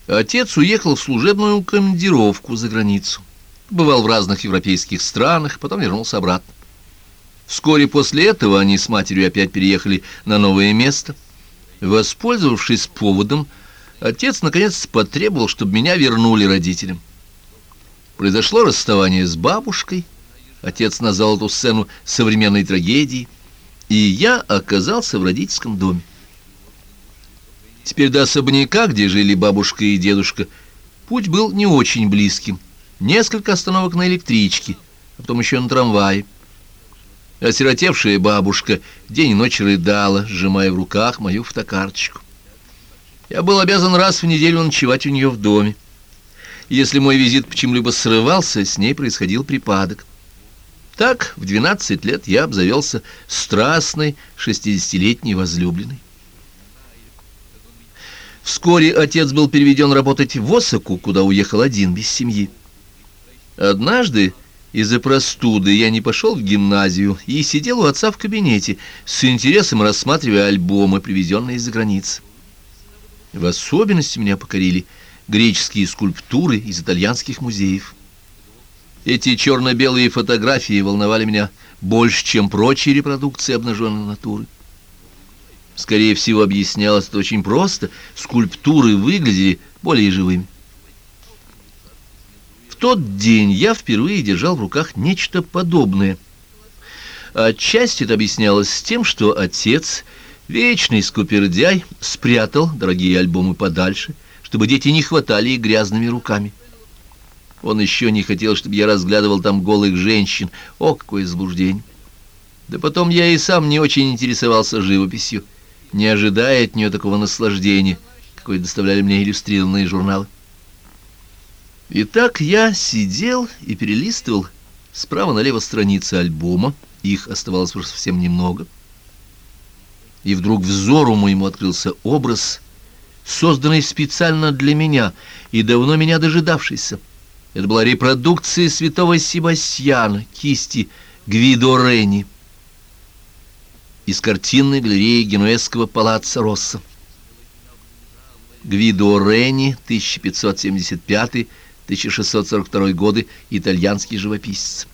Отец уехал в служебную командировку за границу. Бывал в разных европейских странах, потом вернулся обратно. Вскоре после этого они с матерью опять переехали на новое место. Воспользовавшись поводом, отец наконец потребовал, чтобы меня вернули родителям. Произошло расставание с бабушкой. Отец назвал эту сцену современной трагедией, и я оказался в родительском доме. Теперь до особняка, где жили бабушка и дедушка, путь был не очень близким. Несколько остановок на электричке, а потом еще на трамвае. Осиротевшая бабушка день и ночь рыдала, сжимая в руках мою фотокарточку. Я был обязан раз в неделю ночевать у нее в доме. Если мой визит почему-либо срывался, с ней происходил припадок. Так, в 12 лет я обзавелся страстной 60-летней возлюбленной. Вскоре отец был переведен работать в Осаку, куда уехал один, без семьи. Однажды из-за простуды я не пошел в гимназию и сидел у отца в кабинете, с интересом рассматривая альбомы, привезенные из-за границы. В особенности меня покорили греческие скульптуры из итальянских музеев. Эти черно-белые фотографии волновали меня больше, чем прочие репродукции обнаженной натуры. Скорее всего, объяснялось это очень просто: скульптуры выглядели более живыми. В тот день я впервые держал в руках нечто подобное. Отчасти это объяснялось тем, что отец, вечный скупердяй, спрятал дорогие альбомы подальше, чтобы дети не хватали их грязными руками. Он еще не хотел, чтобы я разглядывал там голых женщин. О, какое заблуждение! Да потом я и сам не очень интересовался живописью, не ожидая от нее такого наслаждения, какое доставляли мне иллюстрированные журналы. Итак, я сидел и перелистывал справа налево страницы альбома, их оставалось уже совсем немного, и вдруг взору моему открылся образ, созданный специально для меня и давно меня дожидавшийся. Это была репродукция святого Себастьяна кисти Гвидо Рени из картинной галереи генуэзского палаццо Россо. Гвидо Рени, 1575-1642 годы, итальянский живописец.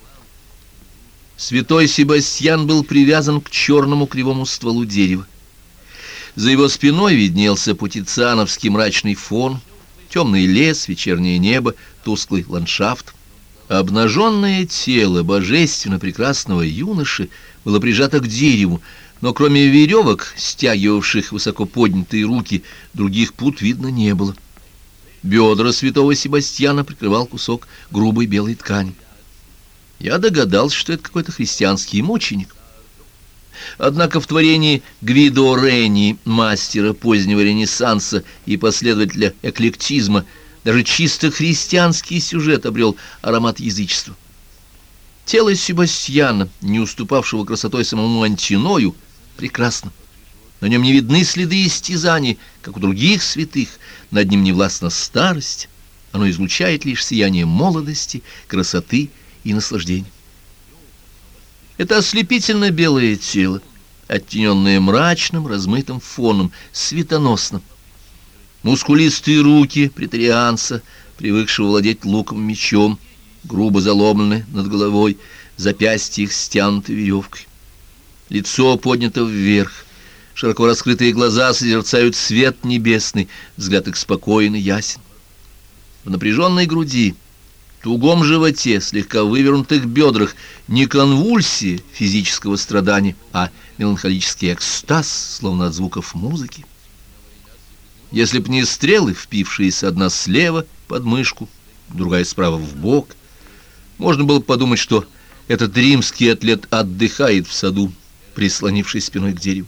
Святой Себастьян был привязан к черному кривому стволу дерева. За его спиной виднелся путициановский мрачный фон, темный лес, вечернее небо, тусклый ландшафт. Обнаженное тело божественно прекрасного юноши было прижато к дереву, но кроме веревок, стягивавших высоко поднятые руки, других пут видно не было. Бедра святого Себастьяна прикрывал кусок грубой белой ткани. Я догадался, что это какой-то христианский мученик. Однако в творении Гвидо Рени, мастера позднего Ренессанса и последователя эклектизма, даже чисто христианский сюжет обрел аромат язычества. Тело Себастьяна, не уступавшего красотой самому Антиною, прекрасно. На нем не видны следы истязаний, как у других святых, над ним не властна старость, оно излучает лишь сияние молодости, красоты и наслаждения. Это ослепительно белое тело, оттененное мрачным, размытым фоном, светоносным. Мускулистые руки претарианца, привыкшего владеть луком и мечом, грубо заломлены над головой, запястья их стянуты веревкой. Лицо поднято вверх, широко раскрытые глаза созерцают свет небесный, взгляд их спокоен и ясен. В напряженной груди, тугом животе, слегка вывернутых бедрах не конвульсии физического страдания, а меланхолический экстаз, словно от звуков музыки. Если б не стрелы, впившиеся одна слева под мышку, другая справа в бок, можно было бы подумать, что этот римский атлет отдыхает в саду, прислонившись спиной к дереву.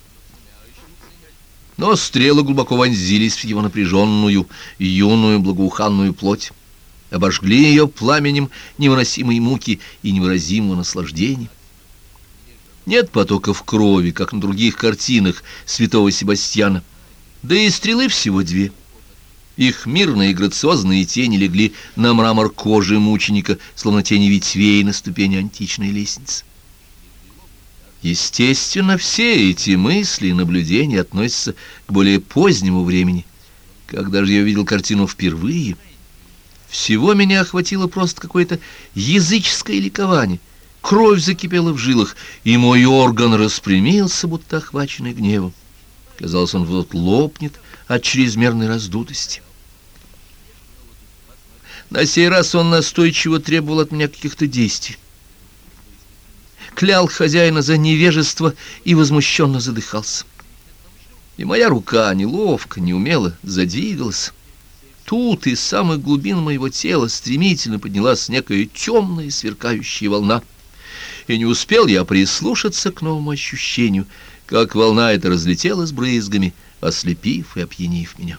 Но стрелы глубоко вонзились в его напряженную, юную, благоуханную плоть, обожгли ее пламенем невыносимой муки и невыразимого наслаждения. Нет потоков крови, как на других картинах святого Себастьяна, да и стрелы всего две. Их мирные и грациозные тени легли на мрамор кожи мученика, словно тени ветвей на ступени античной лестницы. Естественно, все эти мысли и наблюдения относятся к более позднему времени, Когда же я увидел картину впервые, всего меня охватило просто какое-то языческое ликование. Кровь закипела в жилах, и мой орган распрямился, будто охваченный гневом. Казалось, он вот лопнет от чрезмерной раздутости. На сей раз он настойчиво требовал от меня каких-то действий. Клял хозяина за невежество и возмущенно задыхался. И моя рука неловко, неумело задвигалась. Тут из самых глубин моего тела стремительно поднялась некая темная сверкающая волна. И не успел я прислушаться к новому ощущению, как волна эта разлетелась брызгами, ослепив и опьянив меня.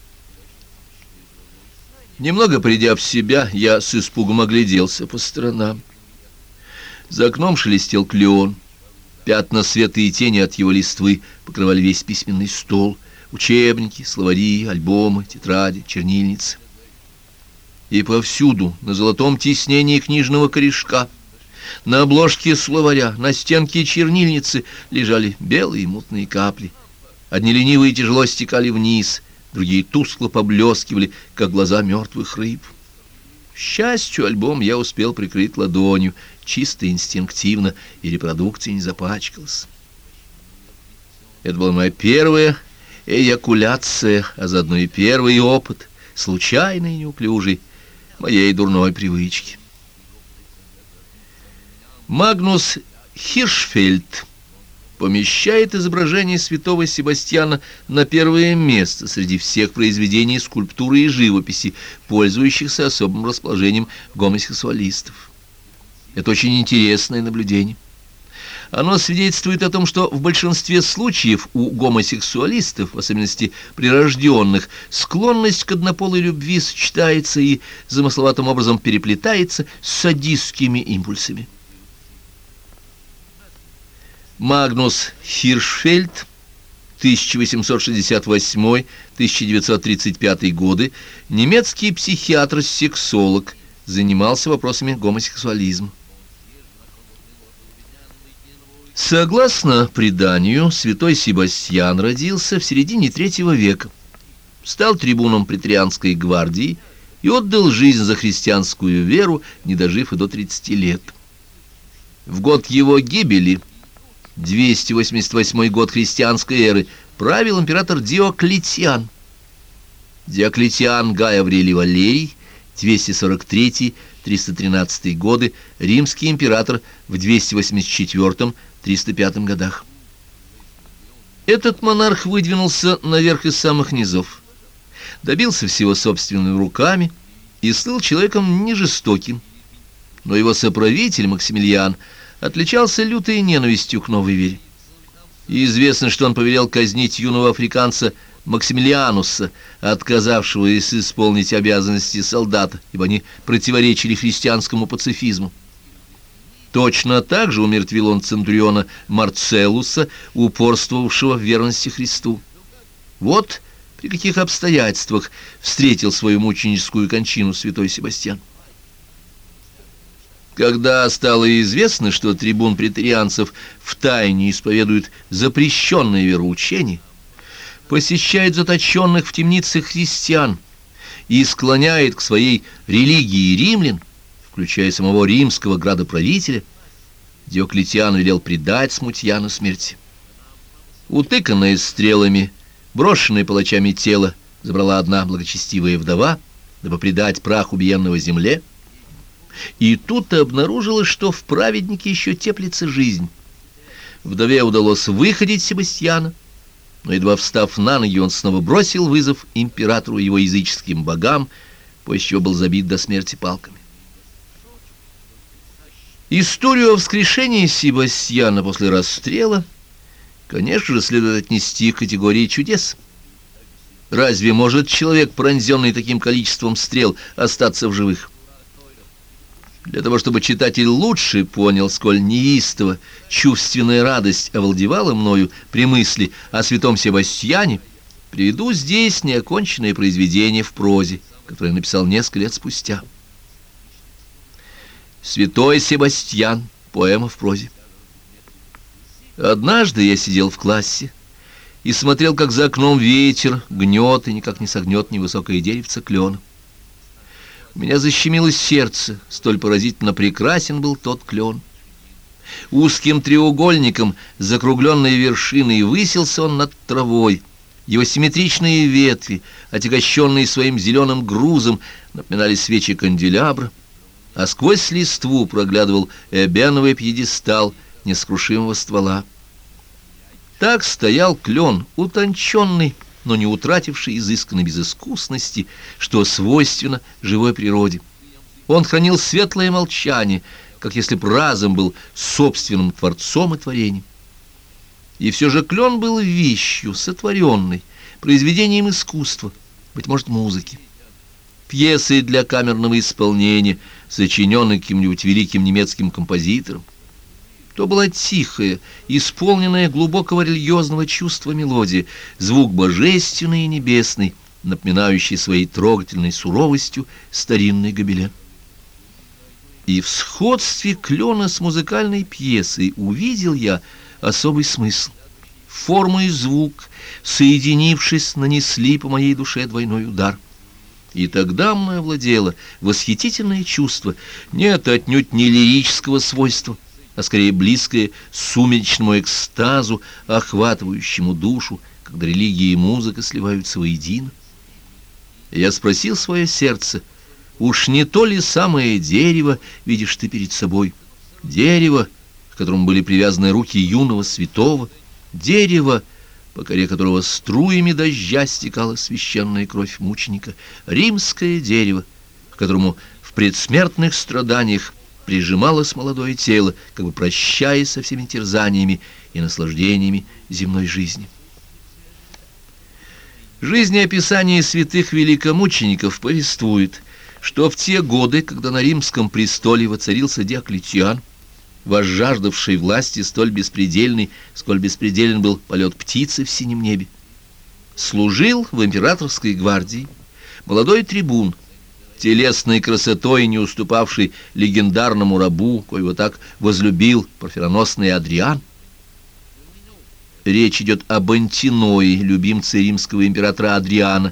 Немного придя в себя, я с испугом огляделся по сторонам. За окном шелестел клен. Пятна света и тени от его листвы покрывали весь письменный стол. Учебники, словари, альбомы, тетради, чернильницы. И повсюду, на золотом тиснении книжного корешка, на обложке словаря, на стенке чернильницы лежали белые мутные капли. Одни ленивые тяжело стекали вниз, другие тускло поблескивали, как глаза мертвых рыб. К счастью, альбом я успел прикрыть ладонью, чисто инстинктивно, и репродукция не запачкалась. Это была моя первая эякуляция, а заодно и первый опыт, случайный и неуклюжий, моей дурной привычки. Магнус Хиршфельд помещает изображение святого Себастьяна на первое место среди всех произведений скульптуры и живописи, пользующихся особым расположением гомосексуалистов. Это очень интересное наблюдение. Оно свидетельствует о том, что в большинстве случаев у гомосексуалистов, в особенности прирожденных, склонность к однополой любви сочетается и замысловатым образом переплетается с садистскими импульсами. Магнус Хиршфельд, 1868-1935 годы, немецкий психиатр-сексолог, занимался вопросами гомосексуализма. Согласно преданию, святой Себастьян родился в середине III века, стал трибуном преторианской гвардии и отдал жизнь за христианскую веру, не дожив и до 30 лет. В год его гибели, 288 год христианской эры, правил император Диоклетиан. Диоклетиан Гай Аврелий Валерий, 243-313 годы, римский император в 284-305 годах. Этот монарх выдвинулся наверх из самых низов, добился всего собственными руками и стал человеком не жестоким, но его соправитель Максимилиан отличался лютой ненавистью к новой вере. И известно, что он повелел казнить юного африканца Максимилиануса, отказавшегося исполнить обязанности солдата, ибо они противоречили христианскому пацифизму. Точно так же умертвил он центуриона Марцеллуса, упорствовавшего в верности Христу. Вот при каких обстоятельствах встретил свою мученическую кончину святой Себастьян. Когда стало известно, что трибун преторианцев втайне исповедует запрещенное вероучение, посещает заточенных в темницах христиан и склоняет к своей религии римлян, включая самого римского градоправителя, Диоклетиан велел предать смутьяна смерти. Утыканное стрелами, брошенное палачами тело забрала одна благочестивая вдова, дабы предать прах убиенного земле, и тут обнаружилось, что в праведнике еще теплится жизнь. Вдове удалось выходить Себастьяна, но, едва встав на ноги, он снова бросил вызов императору и его языческим богам, после чего был забит до смерти палками. Историю о воскрешении Себастьяна после расстрела, конечно же, следует отнести к категории чудес. Разве может человек, пронзенный таким количеством стрел, остаться в живых? Для того, чтобы читатель лучше понял, сколь неистово чувственная радость овладевала мною при мысли о святом Себастьяне, приведу здесь неоконченное произведение в прозе, которое я написал несколько лет спустя. «Святой Себастьян» — поэма в прозе. Однажды я сидел в классе и смотрел, как за окном ветер гнет и никак не согнет невысокое деревце клена. У меня защемило сердце, столь поразительно прекрасен был тот клен. Узким треугольником с закругленной вершиной высился он над травой. Его симметричные ветви, отягощенные своим зеленым грузом, напоминали свечи канделябра, а сквозь листву проглядывал эбеновый пьедестал нескрушимого ствола. Так стоял клен, утонченный, но не утративший изысканной безыскусности, что свойственно живой природе. Он хранил светлое молчание, как если б разом был собственным творцом и творением. И все же клен был вещью, сотворенной, произведением искусства, быть может, музыки. Пьесы для камерного исполнения, сочиненные каким-нибудь великим немецким композитором. То была тихая, исполненная глубокого религиозного чувства мелодия, звук божественный и небесный, напоминающий своей трогательной суровостью старинный гобелен. И в сходстве клена с музыкальной пьесой увидел я особый смысл. Форма и звук, соединившись, нанесли по моей душе двойной удар. И тогда мною овладело восхитительное чувство, нет отнюдь не лирического свойства, а скорее близкое сумеречному экстазу, охватывающему душу, когда религия и музыка сливаются воедино. Я спросил свое сердце, уж не то ли самое дерево видишь ты перед собой? Дерево, к которому были привязаны руки юного святого, дерево, по коре которого струями дождя стекала священная кровь мученика, римское дерево, к которому в предсмертных страданиях прижималось молодое тело, как бы прощаясь со всеми терзаниями и наслаждениями земной жизни. Жизнеописание святых великомучеников повествует, что в те годы, когда на римском престоле воцарился Диоклетиан, возжаждавший власти столь беспредельной, сколь беспределен был полет птицы в синем небе, служил в императорской гвардии молодой трибун, телесной красотой не уступавший легендарному рабу, коего так возлюбил парфироносный Адриан. Речь идет об Антиное, любимце римского императора Адриана,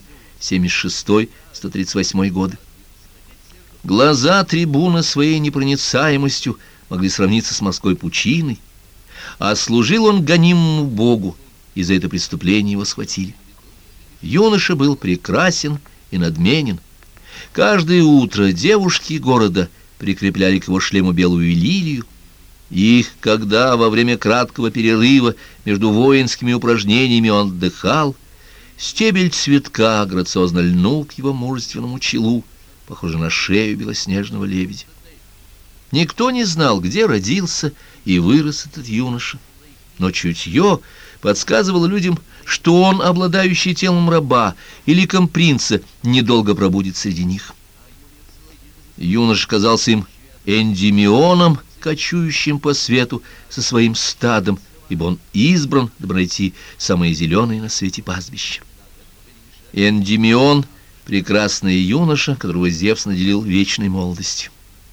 76-138 годы. Глаза трибуна своей непроницаемостью могли сравниться с морской пучиной, а служил он гонимому богу, и за это преступление его схватили. Юноша был прекрасен и надменен. Каждое утро девушки города прикрепляли к его шлему белую лилию, и когда во время краткого перерыва между воинскими упражнениями он отдыхал, стебель цветка грациозно льнул к его мужественному челу, похоже на шею белоснежного лебедя. Никто не знал, где родился и вырос этот юноша, но чутье подсказывало людям, что он, обладающий телом раба и ликом принца, недолго пробудет среди них. Юноша казался им Эндимионом, кочующим по свету со своим стадом, ибо он избран, дабы найти самые зеленые на свете пастбища. Эндимион — прекрасный юноша, которого Зевс наделил вечной молодостью.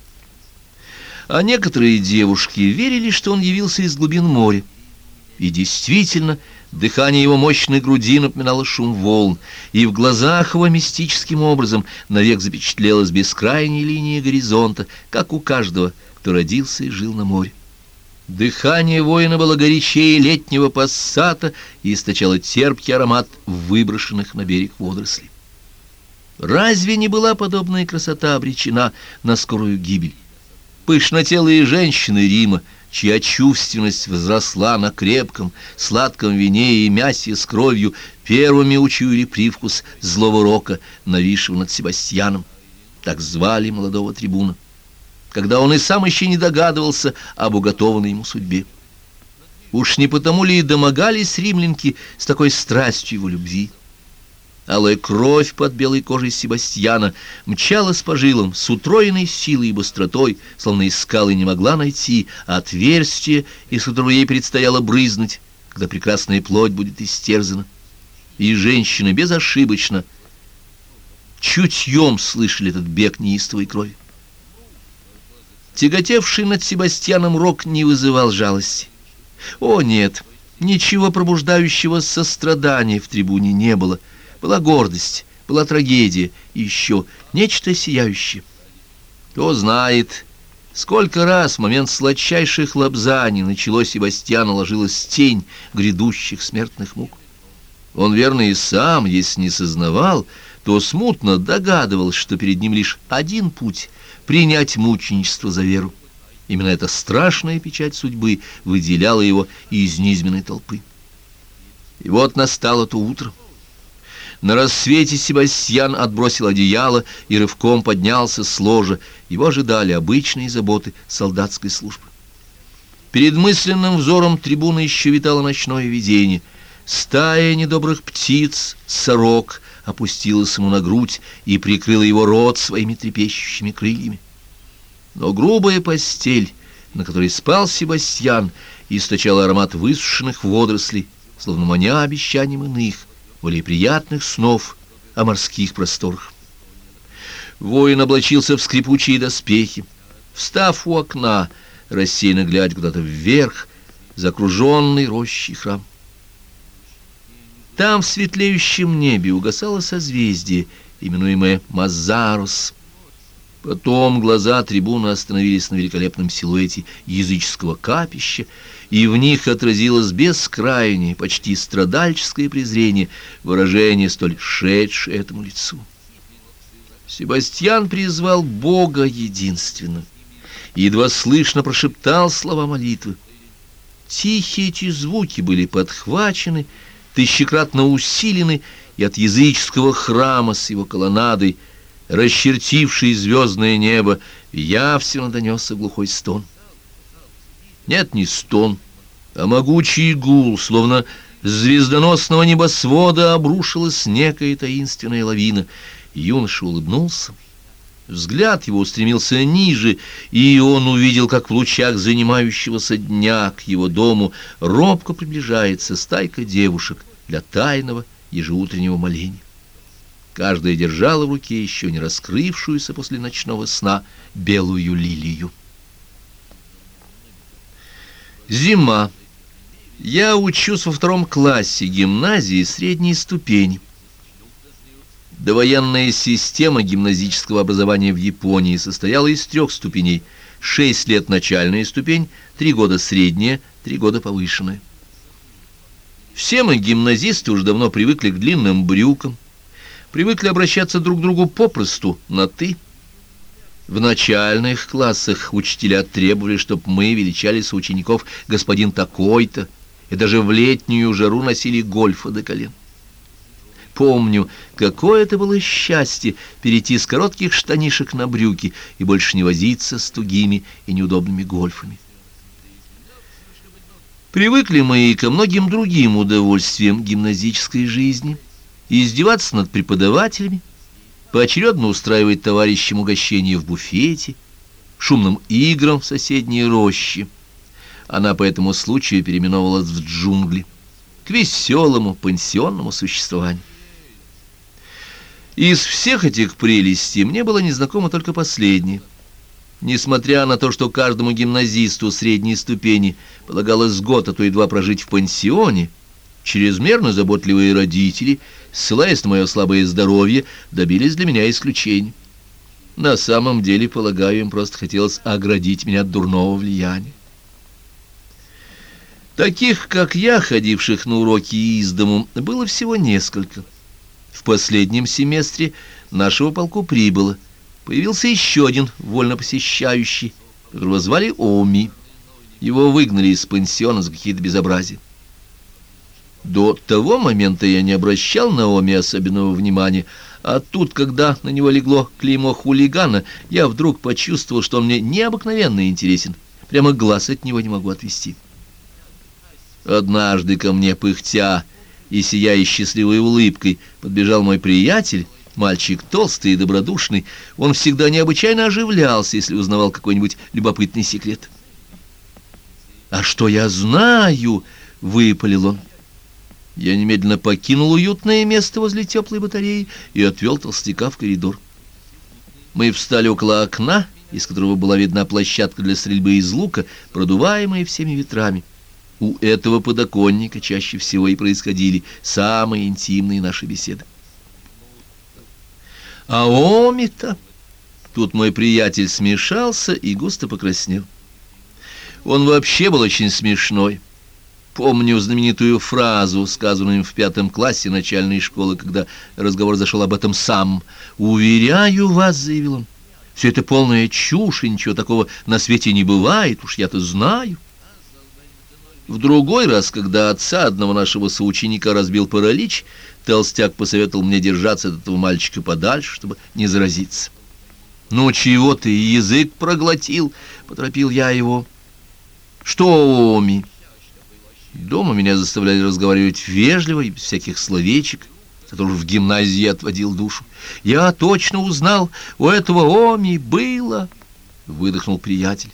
А некоторые девушки верили, что он явился из глубин моря. И действительно, дыхание его мощной груди напоминало шум волн, и в глазах его мистическим образом навек запечатлелась бескрайняя линия горизонта, как у каждого, кто родился и жил на море. Дыхание воина было горячее летнего пассата и источало терпкий аромат выброшенных на берег водорослей. Разве не была подобная красота обречена на скорую гибель? Пышнотелые женщины Рима, чья чувственность возросла на крепком, сладком вине и мясе с кровью, первыми учуяли привкус злого рока, нависшего над Себастьяном. Так звали молодого трибуна, когда он и сам еще не догадывался об уготованной ему судьбе. Уж не потому ли и домогались римлянки с такой страстью его любви? Алая кровь под белой кожей Себастьяна мчалась по жилам с утроенной силой и быстротой, словно искала и не могла найти отверстие, из которого ей предстояло брызнуть, когда прекрасная плоть будет истерзана. И женщины безошибочно чутьем слышали этот бег неистовой крови. Тяготевший над Себастьяном рок не вызывал жалости. О, нет! Ничего пробуждающего сострадания в трибуне не было. Была гордость, была трагедия и еще нечто сияющее. Кто знает, сколько раз в момент сладчайших лобзаний на чело Себастьяна ложилась тень грядущих смертных мук. Он, верно, и сам, если не сознавал, то смутно догадывался, что перед ним лишь один путь — принять мученичество за веру. Именно эта страшная печать судьбы выделяла его из низменной толпы. И вот настало то утро. На рассвете Себастьян отбросил одеяло и рывком поднялся с ложа. Его ожидали обычные заботы солдатской службы. Перед мысленным взором трибуны еще витало ночное видение. Стая недобрых птиц, сорок, опустилась ему на грудь и прикрыла его рот своими трепещущими крыльями. Но грубая постель, на которой спал Себастьян, источала аромат высушенных водорослей, словно маня обещанием иных, более приятных снов о морских просторах. Воин облачился в скрипучие доспехи, встав у окна, рассеянно глядя куда-то вверх, за окруженный рощей храм. Там в светлеющем небе угасало созвездие, именуемое Мазарос. Потом глаза трибуны остановились на великолепном силуэте языческого капища, и в них отразилось бескрайнее, почти страдальческое презрение, выражение столь шедшее этому лицу. Себастьян призвал Бога единственного и едва слышно прошептал слова молитвы. Тихие эти звуки были подхвачены, тысячекратно усилены, и от языческого храма с его колоннадой, расчертивший звездное небо, явственно донесся глухой стон. Нет, не стон, а могучий гул, словно с звездоносного небосвода обрушилась некая таинственная лавина. Юноша улыбнулся. Взгляд его устремился ниже, и он увидел, как в лучах занимающегося дня к его дому робко приближается стайка девушек для тайного ежеутреннего моления. Каждая держала в руке еще не раскрывшуюся после ночного сна белую лилию. Зима. Я учусь во 2 классе гимназии средней ступени. Довоенная система гимназического образования в Японии состояла из 3 ступеней: 6 лет начальная ступень, 3 года средняя, 3 года повышенная. Все мы, гимназисты, уже давно привыкли к длинным брюкам, привыкли обращаться друг к другу попросту, на «ты». В начальных классах учителя требовали, чтобы мы величали соучеников господин такой-то, и даже в летнюю жару носили гольфа до колен. Помню, какое это было счастье перейти с коротких штанишек на брюки и больше не возиться с тугими и неудобными гольфами. Привыкли мы и ко многим другим удовольствиям гимназической жизни, и издеваться над преподавателями, поочередно устраивать товарищам угощения в буфете, шумным играм в соседней роще. Она по этому случаю переименовалась в джунгли, к веселому пансионному существованию. Из всех этих прелестей мне было незнакомо только последнее. Несмотря на то, что каждому гимназисту средней ступени полагалось год, а то и 2 прожить в пансионе, чрезмерно заботливые родители, ссылаясь на мое слабое здоровье, добились для меня исключений. На самом деле, полагаю, им просто хотелось оградить меня от дурного влияния. Таких, как я, ходивших на уроки из дому, было всего несколько. В последнем семестре нашего полку прибыло. Появился еще один вольно посещающий, которого звали Оми. Его выгнали из пансиона за какие-то безобразия. До того момента я не обращал на Оми особенного внимания, а тут, когда на него легло клеймо хулигана, я вдруг почувствовал, что он мне необыкновенно интересен. Прямо глаз от него не могу отвести. Однажды ко мне, пыхтя и сияя счастливой улыбкой, подбежал мой приятель, мальчик толстый и добродушный. Он всегда необычайно оживлялся, если узнавал какой-нибудь любопытный секрет. «А что я знаю?» — выпалил он. Я немедленно покинул уютное место возле теплой батареи и отвел толстяка в коридор. Мы встали около окна, из которого была видна площадка для стрельбы из лука, продуваемая всеми ветрами. У этого подоконника чаще всего и происходили самые интимные наши беседы. А Оми-то... Тут мой приятель смешался и густо покраснел. Он вообще был очень смешной. Помню знаменитую фразу, сказанную им в 5 классе начальной школы, когда разговор зашел об этом сам. «Уверяю вас», — заявил он, — «все это полная чушь, и ничего такого на свете не бывает, уж я-то знаю». В другой раз, когда отца одного нашего соученика разбил паралич, толстяк посоветовал мне держаться от этого мальчика подальше, чтобы не заразиться. «Ну чего ты, язык проглотил?» — поторопил я его. «Что, Оми?» Дома меня заставляли разговаривать вежливо и без всяких словечек, зато уж в гимназии отводил душу. «Я точно узнал, у этого Оми было!» — выдохнул приятель.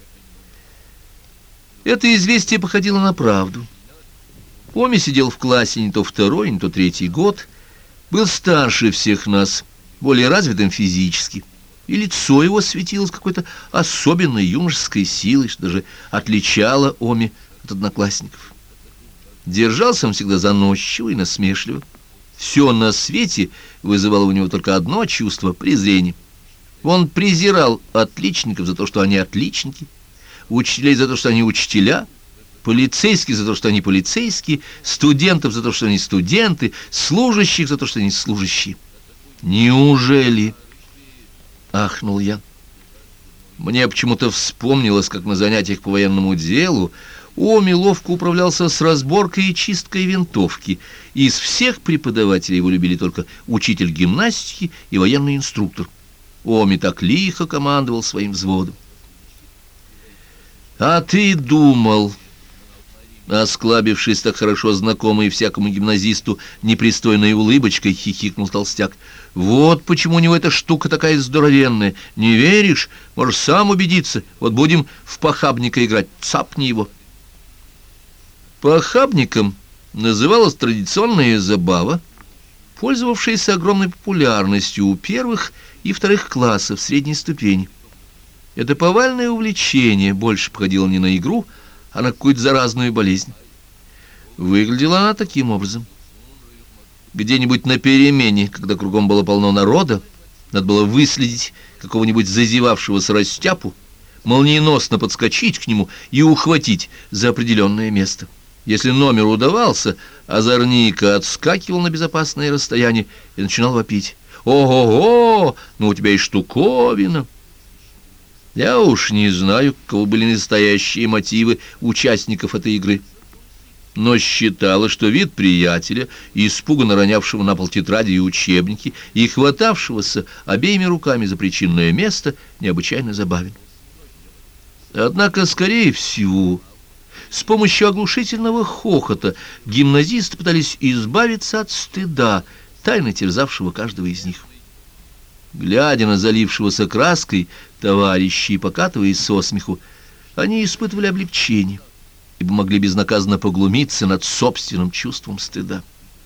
Это известие походило на правду. Оми сидел в классе не то 2-й, не то 3-й год, был старше всех нас, более развитым физически, и лицо его светилось какой-то особенной юношеской силой, что даже отличало Оми от одноклассников. Держался он всегда заносчиво и насмешливо. Все на свете вызывало у него только одно чувство — презрение. Он презирал отличников за то, что они отличники, учителей за то, что они учителя, полицейских за то, что они полицейские, студентов за то, что они студенты, служащих за то, что они служащие. «Неужели?» — ахнул я. Мне почему-то вспомнилось, как на занятиях по военному делу Оми ловко управлялся с разборкой и чисткой винтовки. Из всех преподавателей его любили только учитель гимнастики и военный инструктор. Оми так лихо командовал своим взводом. «А ты думал...» Осклабившись так хорошо знакомый всякому гимназисту непристойной улыбочкой, хихикнул толстяк. «Вот почему у него эта штука такая здоровенная. Не веришь? Можешь сам убедиться. Вот будем в похабника играть. Цапни его». Похабником называлась традиционная забава, пользовавшаяся огромной популярностью у 1-х и 2-х классов средней ступени. Это повальное увлечение больше походило не на игру, а на какую-то заразную болезнь. Выглядела она таким образом. Где-нибудь на перемене, когда кругом было полно народа, надо было выследить какого-нибудь зазевавшегося растяпу, молниеносно подскочить к нему и ухватить за определенное место. Если номер удавался, озорника отскакивал на безопасное расстояние и начинал вопить: «Ого-го! Ну у тебя и штуковина!» Я уж не знаю, каковы были настоящие мотивы участников этой игры, но считала, что вид приятеля, испуганно ронявшего на пол тетради и учебники, и хватавшегося обеими руками за причинное место, необычайно забавен. Однако, скорее всего, с помощью оглушительного хохота гимназисты пытались избавиться от стыда, тайно терзавшего каждого из них. Глядя на залившегося краской товарища и покатываясь со смеху, они испытывали облегчение, ибо могли безнаказанно поглумиться над собственным чувством стыда.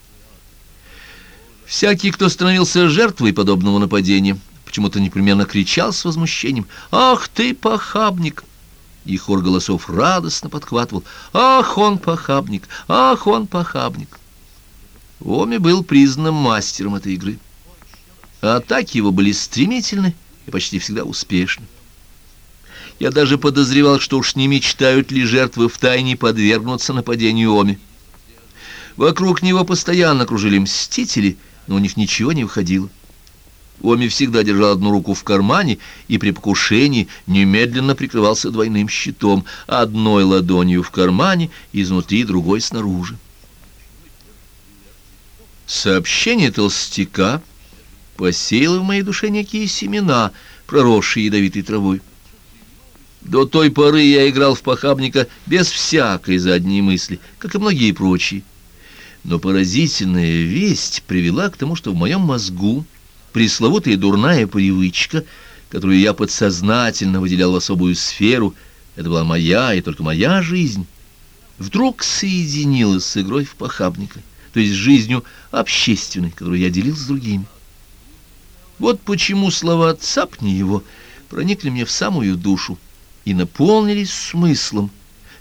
Всякий, кто становился жертвой подобного нападения, почему-то непременно кричал с возмущением: «Ах ты, похабник!» И хор голосов радостно подхватывал: «Ах, он похабник! Ах, он похабник!» Оми был признанным мастером этой игры. Атаки его были стремительны и почти всегда успешны. Я даже подозревал, что уж не мечтают ли жертвы втайне подвергнуться нападению Оми. Вокруг него постоянно кружили мстители, но у них ничего не выходило. Оми всегда держал одну руку в кармане и при покушении немедленно прикрывался двойным щитом, одной ладонью в кармане, изнутри, другой снаружи. Сообщение толстяка посеяло в моей душе некие семена, проросшие ядовитой травой. До той поры я играл в похабника без всякой задней мысли, как и многие прочие. Но поразительная весть привела к тому, что в моем мозгу пресловутая дурная привычка, которую я подсознательно выделял в особую сферу, это была моя и только моя жизнь, вдруг соединилась с игрой в похабника, то есть с жизнью общественной, которую я делил с другими. Вот почему слова «цапни его» проникли мне в самую душу и наполнились смыслом,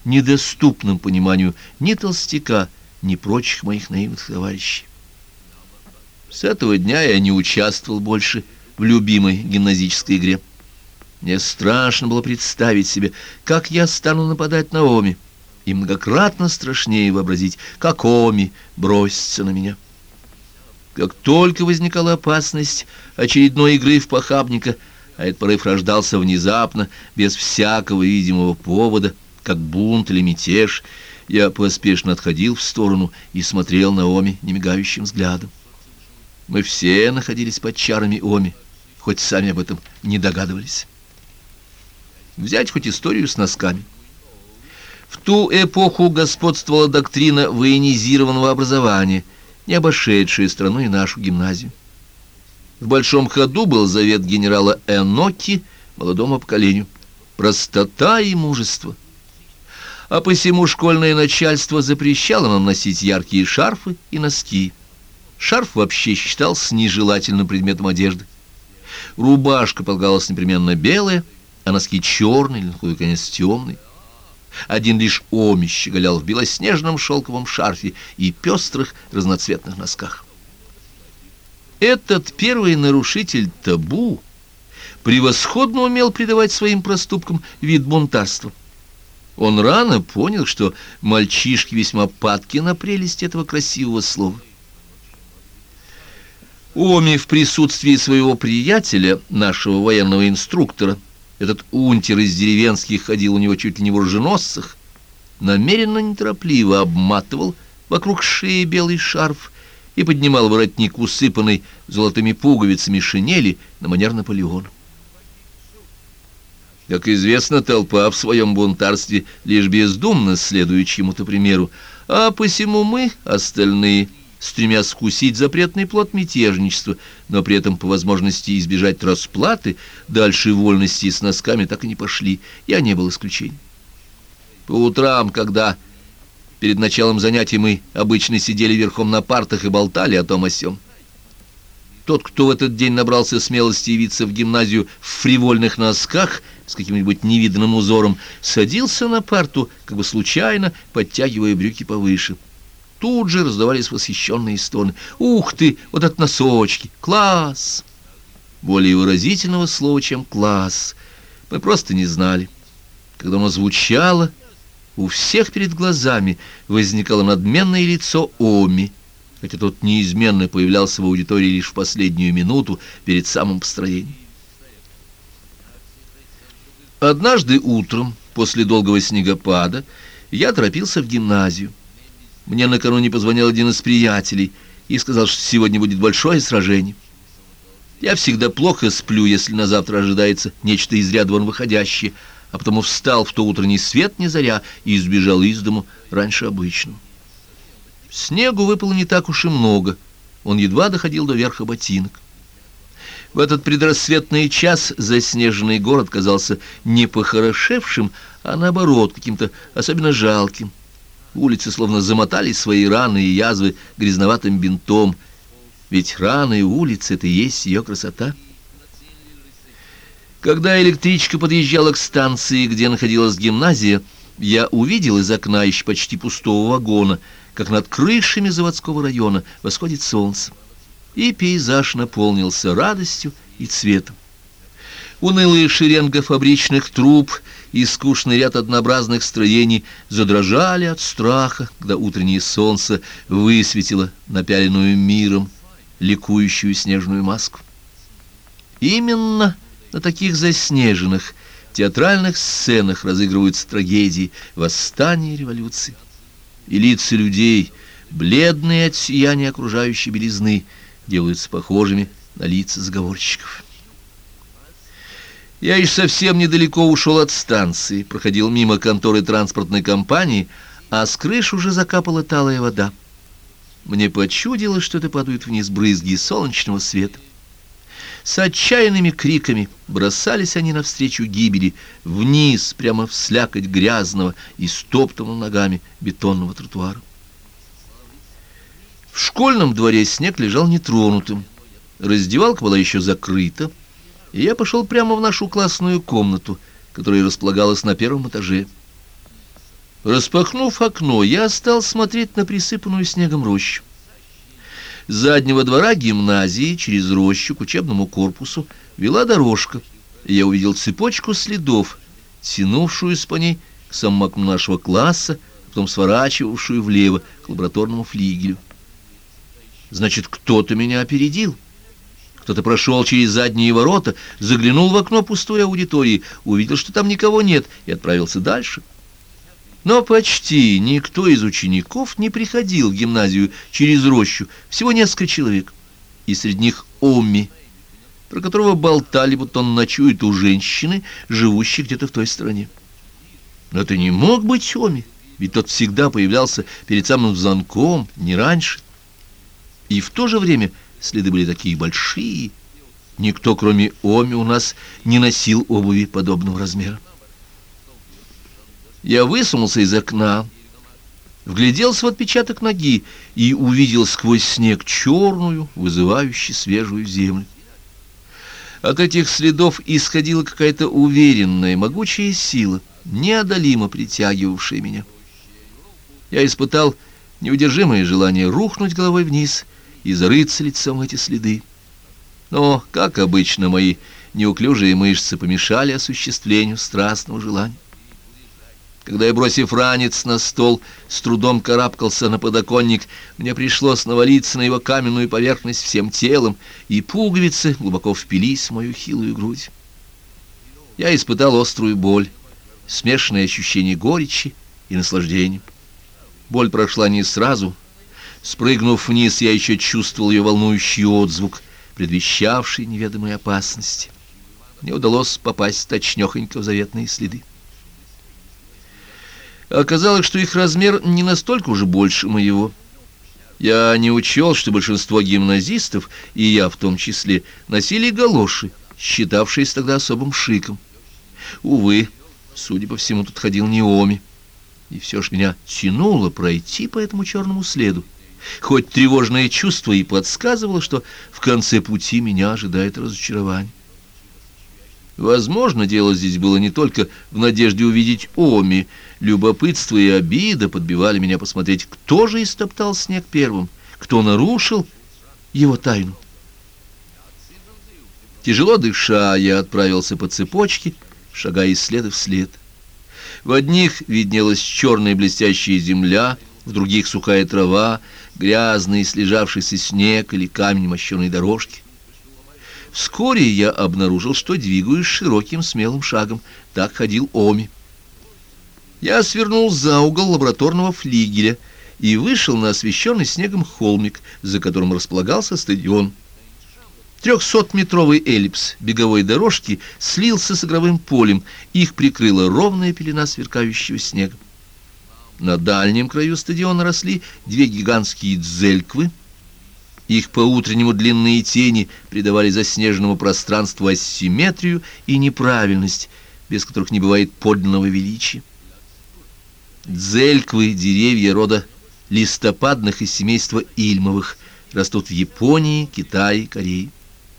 недоступным пониманию ни толстяка, ни прочих моих наивных товарищей. С этого дня я не участвовал больше в любимой гимназической игре. Мне страшно было представить себе, как я стану нападать на Оми, и многократно страшнее вообразить, как Оми бросится на меня. Как только возникала опасность очередной игры в похабника, а этот порыв рождался внезапно, без всякого видимого повода, как бунт или мятеж, я поспешно отходил в сторону и смотрел на Оми немигающим взглядом. Мы все находились под чарами Оми, хоть сами об этом не догадывались. Взять хоть историю с носками. В ту эпоху господствовала доктрина военизированного образования, не обошедшая страну и нашу гимназию. В большом ходу был завет генерала Эноки молодому поколению: простота и мужество. А посему школьное начальство запрещало нам носить яркие шарфы и носки. Шарф вообще считался нежелательным предметом одежды. Рубашка полагалась непременно белая, а носки черные или, на худой конец, темные. Один лишь Оми щеголял в белоснежном шелковом шарфе и пестрых разноцветных носках. Этот первый нарушитель табу превосходно умел придавать своим проступкам вид бунтарства. Он рано понял, что мальчишки весьма падки на прелесть этого красивого слова. Оми в присутствии своего приятеля, нашего военного инструктора, этот унтер из деревенских ходил у него чуть ли не в оруженосцах, намеренно неторопливо обматывал вокруг шеи белый шарф и поднимал воротник, усыпанный золотыми пуговицами шинели, на манер Наполеона. Как известно, толпа в своем бунтарстве лишь бездумно следует чему-то примеру, а посему мы, остальные, стремясь скусить запретный плод мятежничества, но при этом по возможности избежать расплаты, дальше вольности с носками так и не пошли. Я не был исключением. По утрам, когда перед началом занятий мы обычно сидели верхом на партах и болтали о том о сём, тот, кто в этот день набрался смелости явиться в гимназию в фривольных носках с каким-нибудь невиданным узором, садился на парту, как бы случайно подтягивая брюки повыше. Тут же раздавались восхищенные стоны. «Ух ты, вот это носочки! Класс!» Более выразительного слова, чем «класс», мы просто не знали. Когда оно звучало, у всех перед глазами возникало надменное лицо Оми, хотя тот неизменно появлялся в аудитории лишь в последнюю минуту перед самым построением. Однажды утром, после долгого снегопада, я торопился в гимназию. Мне накануне позвонил один из приятелей и сказал, что сегодня будет большое сражение. Я всегда плохо сплю, если на завтра ожидается нечто из ряда вон выходящее, а потому встал в то утро ни свет ни заря и сбежал из дому раньше обычного. Снегу выпало не так уж и много, он едва доходил до верха ботинок. В этот предрассветный час заснеженный город казался не похорошевшим, а наоборот каким-то особенно жалким. Улицы словно замотали свои раны и язвы грязноватым бинтом, ведь раны и улицы — это и есть ее красота. Когда электричка подъезжала к станции, где находилась гимназия, я увидел из окна еще почти пустого вагона, как над крышами заводского района восходит солнце, и пейзаж наполнился радостью и цветом. Унылые шеренга фабричных труб и скучный ряд однообразных строений задрожали от страха, когда утреннее солнце высветило напяленную миром ликующую снежную маску. Именно на таких заснеженных театральных сценах разыгрываются трагедии восстания и революции. И лица людей, бледные от сияния окружающей белизны, делаются похожими на лица заговорщиков. Я еще совсем недалеко ушел от станции, проходил мимо конторы транспортной компании, а с крыш уже закапала талая вода. Мне почудилось, что это падают вниз брызги солнечного света. С отчаянными криками бросались они навстречу гибели, вниз, прямо в слякоть грязного и стоптанного ногами бетонного тротуара. В школьном дворе снег лежал нетронутым. Раздевалка была еще закрыта, и я пошел прямо в нашу классную комнату, которая располагалась на первом этаже. Распахнув окно, я стал смотреть на присыпанную снегом рощу. С заднего двора гимназии через рощу к учебному корпусу вела дорожка, и я увидел цепочку следов, тянувшуюся по ней к самому окну нашего класса, потом сворачивавшую влево к лабораторному флигелю. Значит, кто-то меня опередил. Кто-то прошел через задние ворота, заглянул в окно пустой аудитории, увидел, что там никого нет, и отправился дальше. Но почти никто из учеников не приходил в гимназию через рощу, всего несколько человек, и среди них Омми, про которого болтали, будто он ночует у женщины, живущей где-то в той стороне. Но это не мог быть Омми, ведь тот всегда появлялся перед самым звонком, не раньше. И в то же время следы были такие большие, никто, кроме Омми, у нас не носил обуви подобного размера. Я высунулся из окна, вгляделся в отпечаток ноги и увидел сквозь снег черную, вызывающую свежую землю. От этих следов исходила какая-то уверенная, могучая сила, неодолимо притягивавшая меня. Я испытал неудержимое желание рухнуть головой вниз и зарыться лицом в эти следы. Но, как обычно, мои неуклюжие мышцы помешали осуществлению страстного желания. Когда я, бросив ранец на стол, с трудом карабкался на подоконник, мне пришлось навалиться на его каменную поверхность всем телом, и пуговицы глубоко впились в мою хилую грудь. Я испытал острую боль, смешанное ощущение горечи и наслаждения. Боль прошла не сразу. Спрыгнув вниз, я еще чувствовал ее волнующий отзвук, предвещавший неведомые опасности. Мне удалось попасть точнёхонько в заветные следы. Оказалось, что их размер не настолько уже больше моего. Я не учел, что большинство гимназистов, и я в том числе, носили галоши, считавшиеся тогда особым шиком. Увы, судя по всему, тут ходил не Омми. И все ж меня тянуло пройти по этому черному следу. Хоть тревожное чувство и подсказывало, что в конце пути меня ожидает разочарование. Возможно, дело здесь было не только в надежде увидеть Омми. Любопытство и обида подбивали меня посмотреть, кто же истоптал снег первым, кто нарушил его тайну. Тяжело дыша, я отправился по цепочке, шагая из следа в след. В одних виднелась черная блестящая земля, в других сухая трава, грязный слежавшийся снег или камень мощеной дорожки. Вскоре я обнаружил, что двигаюсь широким смелым шагом. Так ходил Омми. Я свернул за угол лабораторного флигеля и вышел на освещенный снегом холмик, за которым располагался стадион. 300-метровый эллипс беговой дорожки слился с игровым полем, их прикрыла ровная пелена сверкающего снега. На дальнем краю стадиона росли две гигантские дзельквы. Их по-утреннему длинные тени придавали заснеженному пространству асимметрию и неправильность, без которых не бывает подлинного величия. Дзельквы — деревья рода листопадных из семейства ильмовых, растут в Японии, Китае, Корее.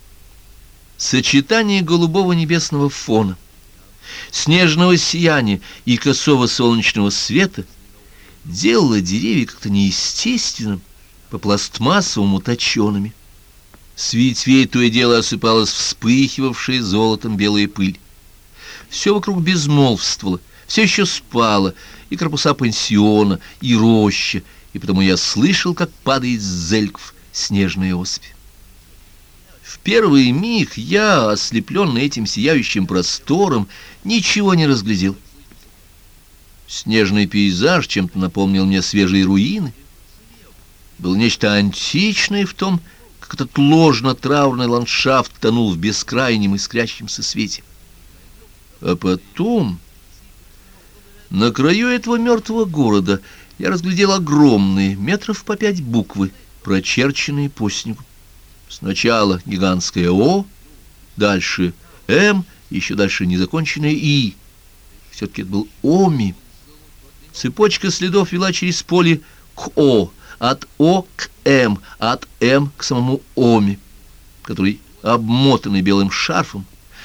Сочетание голубого небесного фона, снежного сияния и косого солнечного света делало деревья как-то неестественным, по-пластмассовому точеными. С ветвей то и дело осыпалась вспыхивавшая золотом белая пыль. Все вокруг безмолвствовало, все еще спало, и корпуса пансиона, и роща, и потому я слышал, как падает с зельков снежная осыпь. В первый миг я, ослепленный этим сияющим простором, ничего не разглядел. Снежный пейзаж чем-то напомнил мне свежие руины. Было нечто античное в том, как этот ложно-траурный ландшафт тонул в бескрайнем искрящемся свете. А потом, на краю этого мертвого города, я разглядел огромные, метров по 5 буквы, прочерченные по снегу. Сначала гигантское «О», дальше «М», еще дальше незаконченное «И». Все-таки это был Омми. Цепочка следов вела через поле к «О», от «О» к «М», от «М» к самому Омми, который, обмотанный белым шарфом,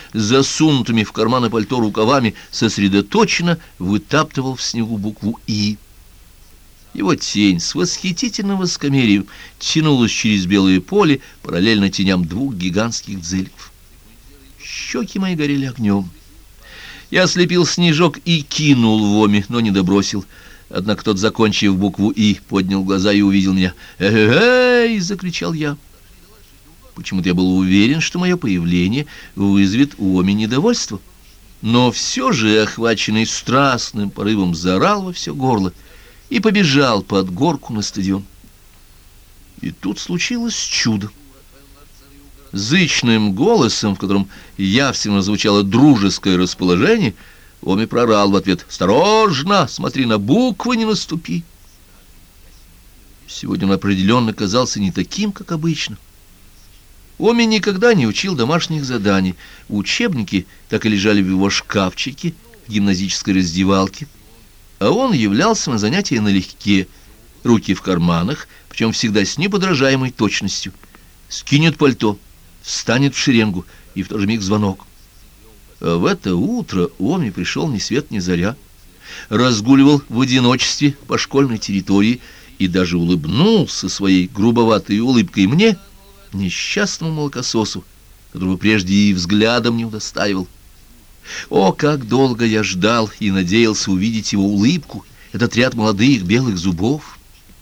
засунутыми в карманы пальто рукавами, сосредоточенно вытаптывал в снегу букву «И». Его тень с восхитительным высокомерием тянулась через белое поле, параллельно теням двух гигантских дзельков. Щеки мои горели огнем. Я слепил снежок и кинул в Оми, но не добросил. Однако тот, закончив букву «И», поднял глаза и увидел меня. «Эй!» — закричал я. Почему-то я был уверен, что мое появление вызовет у Оми недовольство. Но все же, охваченный страстным порывом, заорал во все горло и побежал под горку на стадион. И тут случилось чудо. Зычным голосом, в котором явственно звучало дружеское расположение, Оми проорал в ответ: «Осторожно! Смотри, на буквы не наступи!» Сегодня он определенно казался не таким, как обычно. Оми никогда не учил домашних заданий. Учебники так и лежали в его шкафчике в гимназической раздевалке. А он являлся на занятия налегке, руки в карманах, причем всегда с неподражаемой точностью. Скинет пальто, встанет в шеренгу, и в тот же миг звонок. А в это утро Оми пришел ни свет ни заря, разгуливал в одиночестве по школьной территории и даже улыбнулся своей грубоватой улыбкой мне, несчастному молокососу, которого прежде и взглядом не удостаивал. О, как долго я ждал и надеялся увидеть его улыбку, этот ряд молодых белых зубов.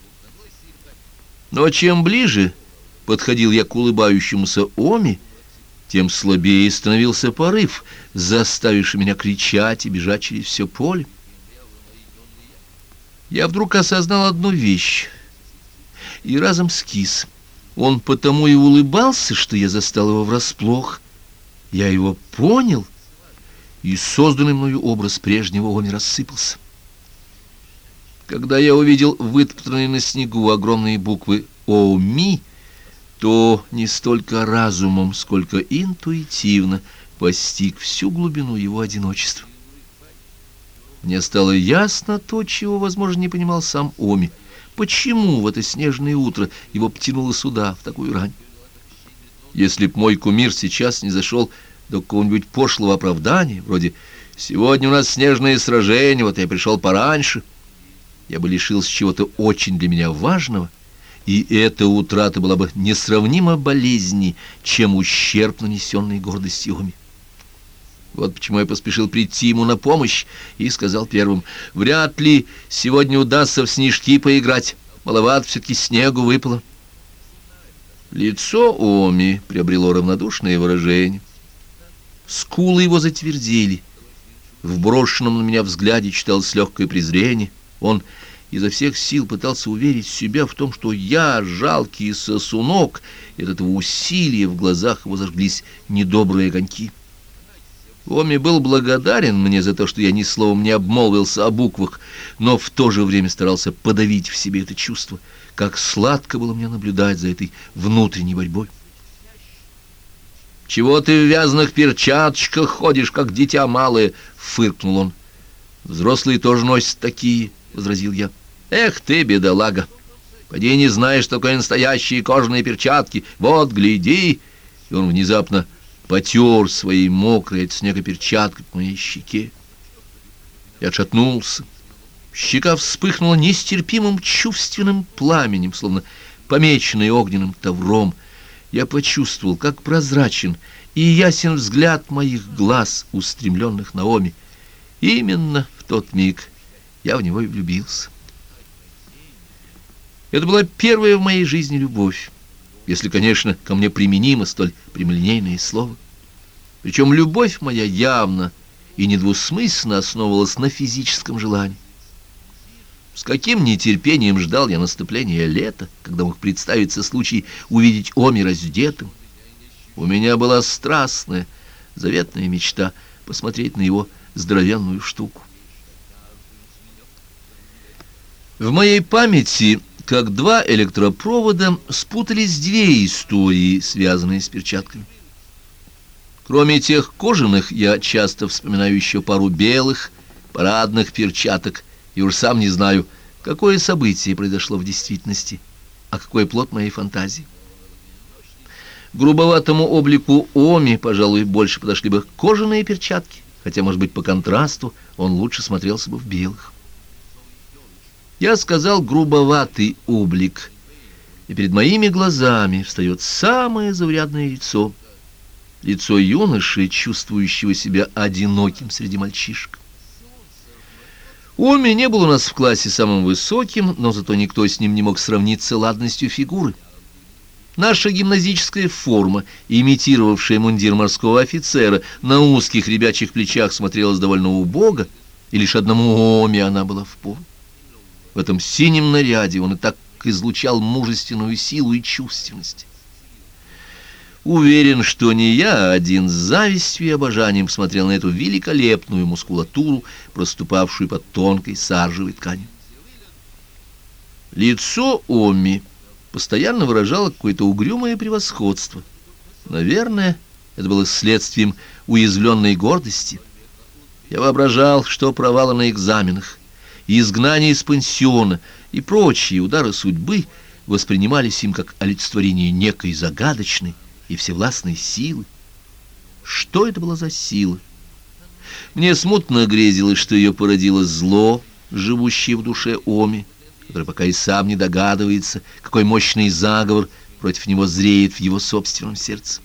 Но чем ближе подходил я к улыбающемуся Оми, тем слабее становился порыв, заставивший меня кричать и бежать через все поле. Я вдруг осознал одну вещь и разом скис. Он потому и улыбался, что я застал его врасплох. Я его понял, и созданный мною образ прежнего Оми рассыпался. Когда я увидел вытоптанные на снегу огромные буквы «Оми», то не столько разумом, сколько интуитивно постиг всю глубину его одиночества. Мне стало ясно то, чего, возможно, не понимал сам Оми. Почему в это снежное утро его потянуло сюда, в такую рань? Если б мой кумир сейчас не зашел до какого-нибудь пошлого оправдания, вроде «сегодня у нас снежное сражение, вот я пришел пораньше», я бы лишился чего-то очень для меня важного, и эта утрата была бы несравнимо болезненней, чем ущерб, нанесенный гордости Оми. Вот почему я поспешил прийти ему на помощь и сказал первым: «Вряд ли сегодня удастся в снежки поиграть, маловато все-таки снегу выпало». Лицо Оми приобрело равнодушное выражение. Скулы его затвердели. В брошенном на меня взгляде читалось легкое презрение. Он изо всех сил пытался уверить себя в том, что я жалкий сосунок, и от этого усилия в глазах его зажглись недобрые огоньки. Оми был благодарен мне за то, что я ни словом не обмолвился о буквах, но в то же время старался подавить в себе это чувство. Как сладко было мне наблюдать за этой внутренней борьбой. «Чего ты в вязаных перчаточках ходишь, как дитя малое?» — фыркнул он. «Взрослые тоже носят такие», — возразил я. «Эх ты, бедолага! Поди не знаешь, что такое настоящие кожаные перчатки. Вот, гляди!» И он внезапно потер своей мокрой от снега перчаткой по моей щеке. Я отшатнулся. Щека вспыхнула нестерпимым чувственным пламенем, словно помеченный огненным тавром. Я почувствовал, как прозрачен и ясен взгляд моих глаз, устремленных на Оми. Именно в тот миг я в него и влюбился. Это была первая в моей жизни любовь, если, конечно, ко мне применимо столь прямолинейное слово. Причем любовь моя явно и недвусмысленно основывалась на физическом желании. С каким нетерпением ждал я наступления лета, когда мог представиться случай увидеть Оми раздетым. У меня была страстная, заветная мечта посмотреть на его здоровенную штуку. В моей памяти, как два электропровода, спутались две истории, связанные с перчатками. Кроме тех кожаных, я часто вспоминаю еще пару белых парадных перчаток, и уж сам не знаю, какое событие произошло в действительности, а какой плод моей фантазии. Грубоватому облику Оми, пожалуй, больше подошли бы кожаные перчатки, хотя, может быть, по контрасту он лучше смотрелся бы в белых. Я сказал «грубоватый облик», и перед моими глазами встает самое заурядное лицо. Лицо юноши, чувствующего себя одиноким среди мальчишек. Оми не был у нас в классе самым высоким, но зато никто с ним не мог сравниться ладностью фигуры. Наша гимназическая форма, имитировавшая мундир морского офицера, на узких ребячьих плечах смотрелась довольно убого, и лишь одному Оми она была впору. В этом синем наряде он и так излучал мужественную силу и чувственность. Уверен, что не я один с завистью и обожанием смотрел на эту великолепную мускулатуру, проступавшую под тонкой саржевой тканью. Лицо Оми постоянно выражало какое-то угрюмое превосходство. Наверное, это было следствием уязвленной гордости. Я воображал, что провалы на экзаменах, изгнание из пансиона и прочие удары судьбы воспринимались им как олицетворение некой загадочной и всевластной силы. Что это была за сила? Мне смутно грезилось, что ее породило зло, живущее в душе Оми, который пока и сам не догадывается, какой мощный заговор против него зреет в его собственном сердце.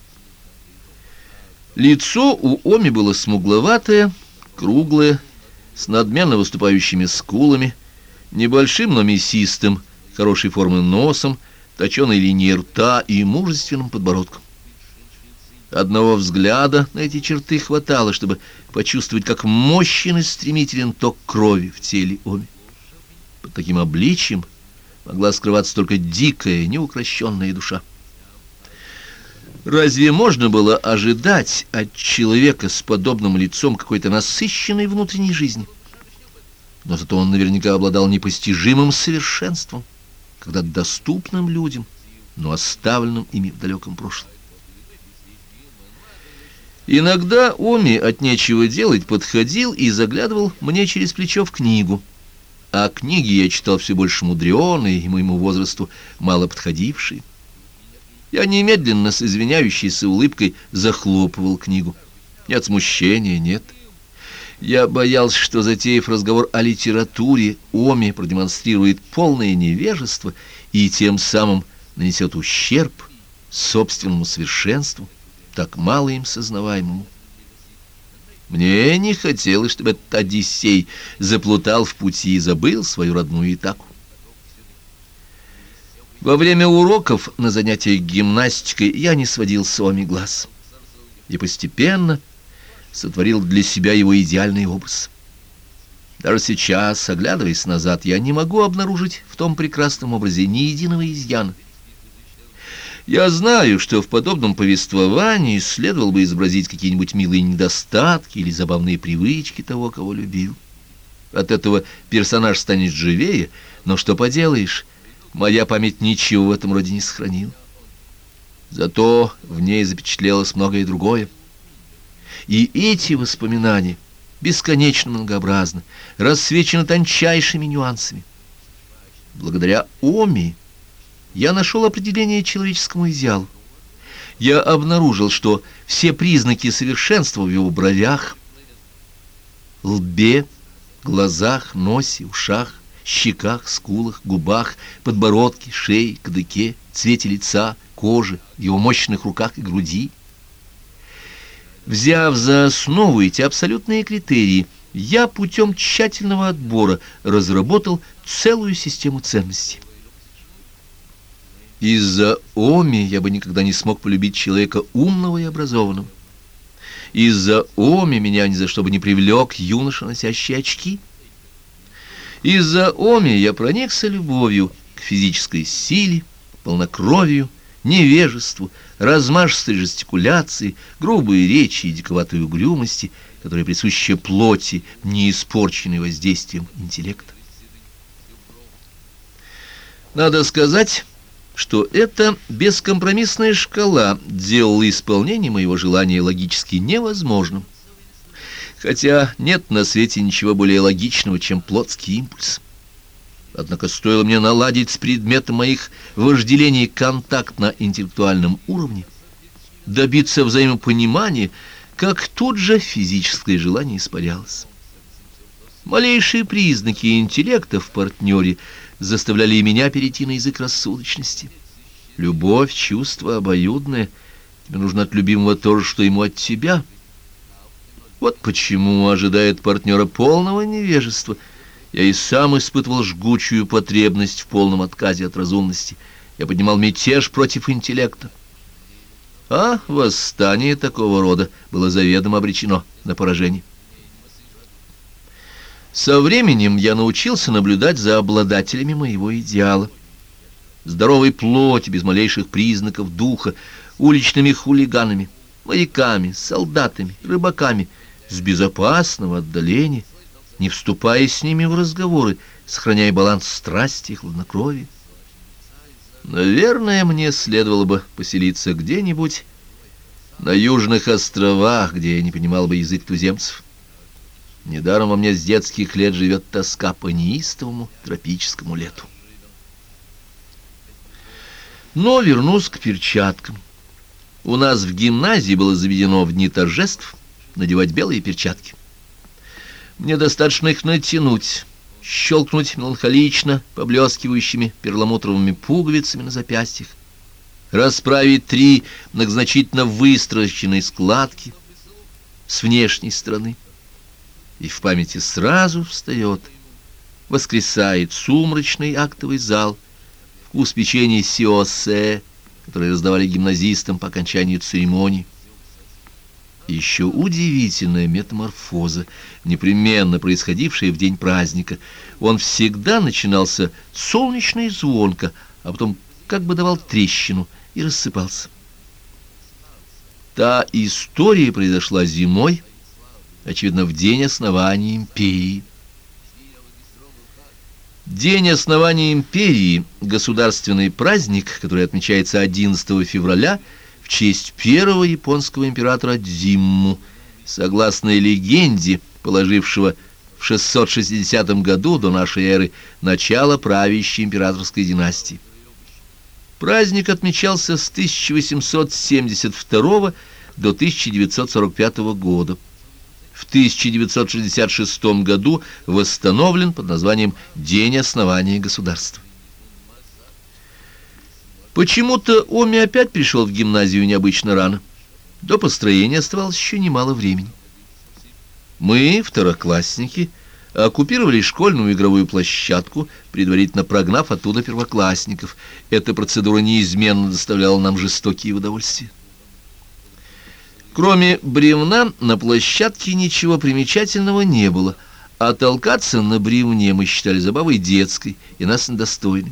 Лицо у Оми было смугловатое, круглое, с надменно выступающими скулами, небольшим, но мясистым, хорошей формы носом, точеной линией рта и мужественным подбородком. Одного взгляда на эти черты хватало, чтобы почувствовать, как мощен и стремителен ток крови в теле Оми. Под таким обличием могла скрываться только дикая, неукрощенная душа. Разве можно было ожидать от человека с подобным лицом какой-то насыщенной внутренней жизни? Но зато он наверняка обладал непостижимым совершенством, когда доступным людям, но оставленным ими в далеком прошлом. Иногда Оми от нечего делать подходил и заглядывал мне через плечо в книгу, а книги я читал все больше мудреные и моему возрасту мало подходившие. Я немедленно с извиняющейся улыбкой захлопывал книгу. Не от смущения, нет. Я боялся, что, затеяв разговор о литературе, Оми продемонстрирует полное невежество и тем самым нанесет ущерб собственному совершенству, так мало им сознаваемому. Мне не хотелось, чтобы этот Одиссей заплутал в пути и забыл свою родную Итаку. Во время уроков на занятиях гимнастикой я не сводил с Оми глаз и постепенно сотворил для себя его идеальный образ. Даже сейчас, оглядываясь назад, я не могу обнаружить в том прекрасном образе ни единого изъяна. Я знаю, что в подобном повествовании следовало бы изобразить какие-нибудь милые недостатки или забавные привычки того, кого любил. От этого персонаж станет живее, но что поделаешь, моя память ничего в этом роде не сохранила. Зато в ней запечатлелось многое другое. И эти воспоминания бесконечно многообразны, рассвечены тончайшими нюансами. Благодаря Оми я нашел определение человеческому идеалу. Я обнаружил, что все признаки совершенства в его бровях, лбе, глазах, носе, ушах, щеках, скулах, губах, подбородке, шее, кадыке, цвете лица, кожи, его мощных руках и груди. Взяв за основу эти абсолютные критерии, я путем тщательного отбора разработал целую систему ценностей. Из-за Оми я бы никогда не смог полюбить человека умного и образованного. Из-за Оми меня ни за что бы не привлек юноша, носящий очки. Из-за Оми я проникся любовью к физической силе, полнокровию, невежеству, размашистой жестикуляции, грубой речи и диковатой угрюмости, которая присуща плоти, не испорченной воздействием интеллекта. Надо сказать, что эта бескомпромиссная шкала делала исполнение моего желания логически невозможным. Хотя нет на свете ничего более логичного, чем плотский импульс. Однако стоило мне наладить с предметом моих вожделений контакт на интеллектуальном уровне, добиться взаимопонимания, как тут же физическое желание испарялось. Малейшие признаки интеллекта в партнере заставляли и меня перейти на язык рассудочности. Любовь — чувство обоюдное. Тебе нужно от любимого то же, что ему от тебя. Вот почему, ожидая от партнера полного невежества, я и сам испытывал жгучую потребность в полном отказе от разумности. Я поднимал мятеж против интеллекта. А восстание такого рода было заведомо обречено на поражение. Со временем я научился наблюдать за обладателями моего идеала. Здоровой плоти, без малейших признаков духа, уличными хулиганами, моряками, солдатами, рыбаками, с безопасного отдаления, не вступая с ними в разговоры, сохраняя баланс страсти и хладнокровия. Наверное, мне следовало бы поселиться где-нибудь на южных островах, где я не понимал бы язык туземцев. Недаром во мне с детских лет живет тоска по неистовому тропическому лету. Но вернусь к перчаткам. У нас в гимназии было заведено в дни торжеств надевать белые перчатки. Мне достаточно их натянуть, щелкнуть меланхолично поблескивающими перламутровыми пуговицами на запястьях, расправить 3 многозначительно выстроченные складки с внешней стороны, и в памяти сразу встает, воскресает сумрачный актовый зал, вкус печенья сиосе, которые раздавали гимназистам по окончанию церемонии. И еще удивительная метаморфоза, непременно происходившая в день праздника. Он всегда начинался солнечно и звонко, а потом как бы давал трещину и рассыпался. Та история произошла зимой, очевидно, в день основания империи. День основания империи — государственный праздник, который отмечается 11 февраля в честь первого японского императора Дзимму, согласно легенде, положившего в 660 году до нашей эры начало правящей императорской династии. Праздник отмечался с 1872 до 1945 года. В 1966 году восстановлен под названием «День основания государства». Почему-то Оми опять пришел в гимназию необычно рано. До построения оставалось еще немало времени. Мы, второклассники, оккупировали школьную игровую площадку, предварительно прогнав оттуда первоклассников. Эта процедура неизменно доставляла нам жестокие удовольствия. Кроме бревна, на площадке ничего примечательного не было, а толкаться на бревне мы считали забавой детской и нас недостойной.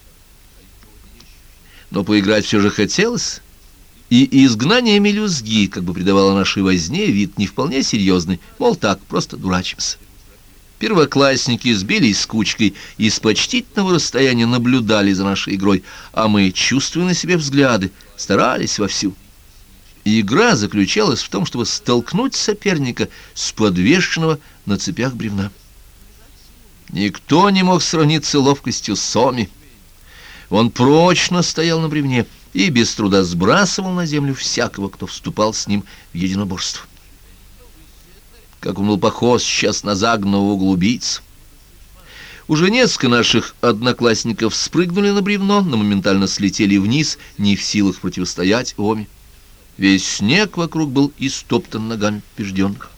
Но поиграть все же хотелось, и изгнание мелюзги как бы придавало нашей возне вид не вполне серьезный, мол, так, просто дурачимся. Первоклассники сбились с кучкой и с почтительного расстояния наблюдали за нашей игрой, а мы, чувствуя на себе взгляды, старались вовсю. Игра заключалась в том, чтобы столкнуть соперника с подвешенного на цепях бревна. Никто не мог сравниться ловкостью Соми. Он прочно стоял на бревне и без труда сбрасывал на землю всякого, кто вступал с ним в единоборство. Как он был похож сейчас на загнанного углубийцу. Уже несколько наших одноклассников спрыгнули на бревно, но моментально слетели вниз, не в силах противостоять Оми. Весь снег вокруг был истоптан ногами побежденных.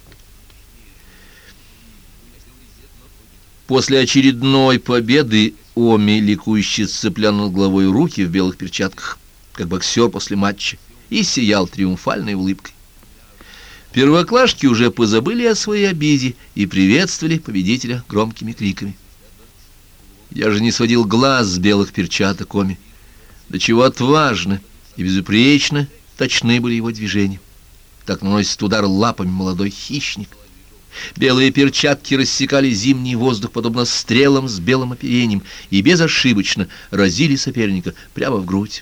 После очередной победы Оми ликующе сцеплял над головой руки в белых перчатках, как боксер после матча, и сиял триумфальной улыбкой. Первоклашки уже позабыли о своей обиде и приветствовали победителя громкими криками. Я же не сводил глаз с белых перчаток Оми. До чего отважно и безупречно точны были его движения. Так наносит удар лапами молодой хищник. Белые перчатки рассекали зимний воздух, подобно стрелам с белым оперением, и безошибочно разили соперника прямо в грудь.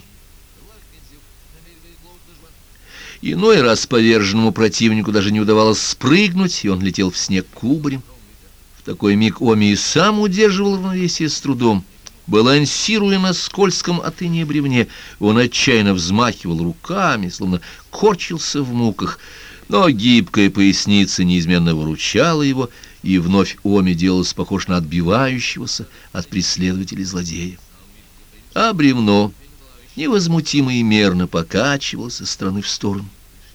Иной раз поверженному противнику даже не удавалось спрыгнуть, и он летел в снег кубарем. В такой миг Оми и сам удерживал равновесие с трудом. Балансируя на скользком от инея бревне, он отчаянно взмахивал руками, словно корчился в муках, но гибкая поясница неизменно выручала его, и вновь Оми делался похож на отбивающегося от преследователей злодея. А бревно невозмутимо и мерно покачивалось со стороны в сторону.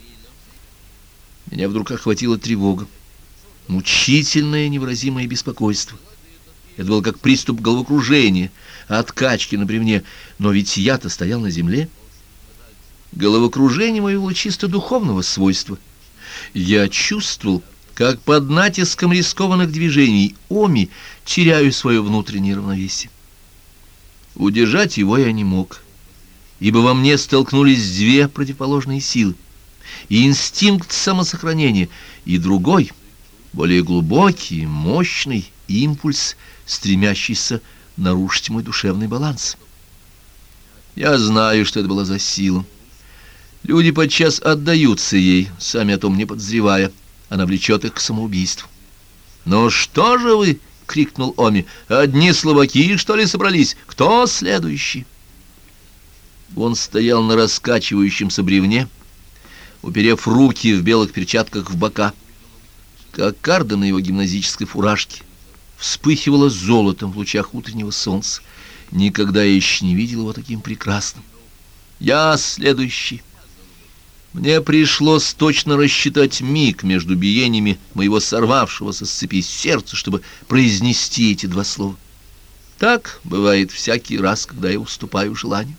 Меня вдруг охватила тревога, мучительное невыразимое беспокойство. Это было как приступ головокружения от качки на бревне, но ведь я-то стоял на земле. Головокружение мое было чисто духовного свойства. Я чувствовал, как под натиском рискованных движений Оми теряю свое внутреннее равновесие. Удержать его я не мог, ибо во мне столкнулись две противоположные силы: и инстинкт самосохранения, и другой, более глубокий, мощный импульс, стремящийся нарушить мой душевный баланс. Я знаю, что это была за сила. Люди подчас отдаются ей, сами о том не подозревая. Она влечет их к самоубийству. «Ну что же вы?» — крикнул Оми. «Одни слабаки, что ли, собрались? Кто следующий?» Он стоял на раскачивающемся бревне, уперев руки в белых перчатках в бока. Кокарда на его гимназической фуражке вспыхивала золотом в лучах утреннего солнца. Никогда я еще не видел его таким прекрасным. «Я следующий». Мне пришлось точно рассчитать миг между биениями моего сорвавшегося с цепи сердца, чтобы произнести эти два слова. Так бывает всякий раз, когда я уступаю желанию.